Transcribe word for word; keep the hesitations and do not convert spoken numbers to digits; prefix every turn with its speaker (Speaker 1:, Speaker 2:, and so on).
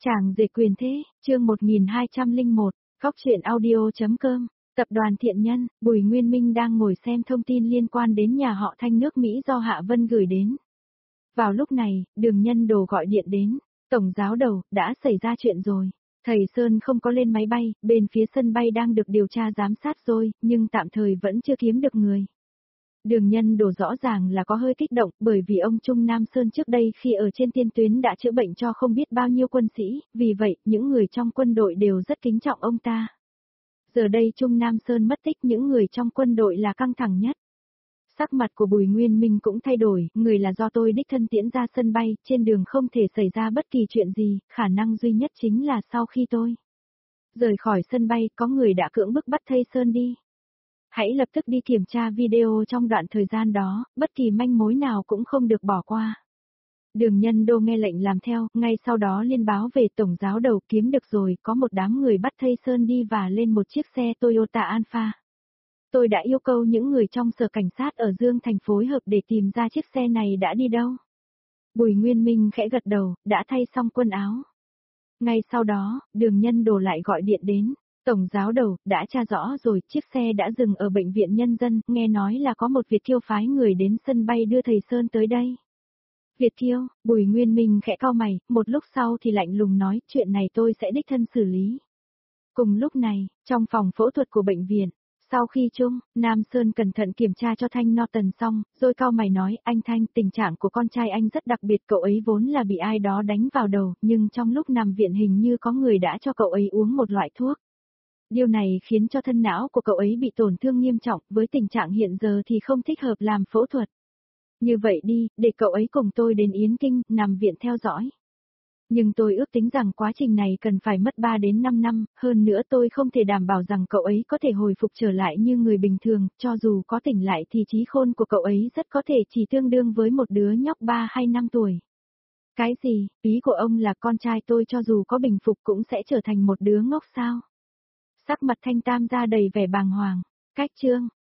Speaker 1: Chàng rể quyền thế, chương một nghìn hai trăm lẻ một, Góc truyện audio.com, tập đoàn Thiện Nhân, Bùi Nguyên Minh đang ngồi xem thông tin liên quan đến nhà họ Thanh nước Mỹ do Hạ Vân gửi đến. Vào lúc này, Đường Nhân Đồ gọi điện đến, Tổng giáo đầu, đã xảy ra chuyện rồi. Thầy Sơn không có lên máy bay, bên phía sân bay đang được điều tra giám sát rồi, nhưng tạm thời vẫn chưa kiếm được người. Đường Nhân Đồ rõ ràng là có hơi kích động, bởi vì ông Trung Nam Sơn trước đây khi ở trên tiên tuyến đã chữa bệnh cho không biết bao nhiêu quân sĩ, vì vậy những người trong quân đội đều rất kính trọng ông ta. Giờ đây Trung Nam Sơn mất tích, những người trong quân đội là căng thẳng nhất. Sắc mặt của Bùi Nguyên Minh cũng thay đổi, người là do tôi đích thân tiễn ra sân bay, trên đường không thể xảy ra bất kỳ chuyện gì, khả năng duy nhất chính là sau khi tôi rời khỏi sân bay có người đã cưỡng bức bắt thầy Sơn đi. Hãy lập tức đi kiểm tra video trong đoạn thời gian đó, bất kỳ manh mối nào cũng không được bỏ qua. Đường Nhân Đô nghe lệnh làm theo, ngay sau đó liên báo về Tổng giáo đầu, kiếm được rồi, có một đám người bắt thầy Sơn đi và lên một chiếc xe Toyota Alpha. Tôi đã yêu cầu những người trong sở cảnh sát ở Dương Thành phối hợp để tìm ra chiếc xe này đã đi đâu. Bùi Nguyên Minh khẽ gật đầu, đã thay xong quần áo. Ngay sau đó, Đường Nhân Đồ lại gọi điện đến. Tổng giáo đầu, đã tra rõ rồi, chiếc xe đã dừng ở bệnh viện nhân dân, nghe nói là có một Việt kiêu phái người đến sân bay đưa thầy Sơn tới đây. Việt kiêu, Bùi Nguyên Minh khẽ cau mày, một lúc sau thì lạnh lùng nói, chuyện này tôi sẽ đích thân xử lý. Cùng lúc này, trong phòng phẫu thuật của bệnh viện, sau khi Trung Nam Sơn cẩn thận kiểm tra cho Thanh Norton xong, rồi cau mày nói, anh Thanh, tình trạng của con trai anh rất đặc biệt, cậu ấy vốn là bị ai đó đánh vào đầu, nhưng trong lúc nằm viện hình như có người đã cho cậu ấy uống một loại thuốc. Điều này khiến cho thân não của cậu ấy bị tổn thương nghiêm trọng, với tình trạng hiện giờ thì không thích hợp làm phẫu thuật. Như vậy đi, để cậu ấy cùng tôi đến Yến Kinh, nằm viện theo dõi. Nhưng tôi ước tính rằng quá trình này cần phải mất ba đến năm năm, hơn nữa tôi không thể đảm bảo rằng cậu ấy có thể hồi phục trở lại như người bình thường, cho dù có tỉnh lại thì trí khôn của cậu ấy rất có thể chỉ tương đương với một đứa nhóc ba hay năm tuổi. Cái gì, ý của ông là con trai tôi cho dù có bình phục cũng sẽ trở thành một đứa ngốc sao? Sắc mặt Thanh Tam ra đầy vẻ bàng hoàng. Cách chương,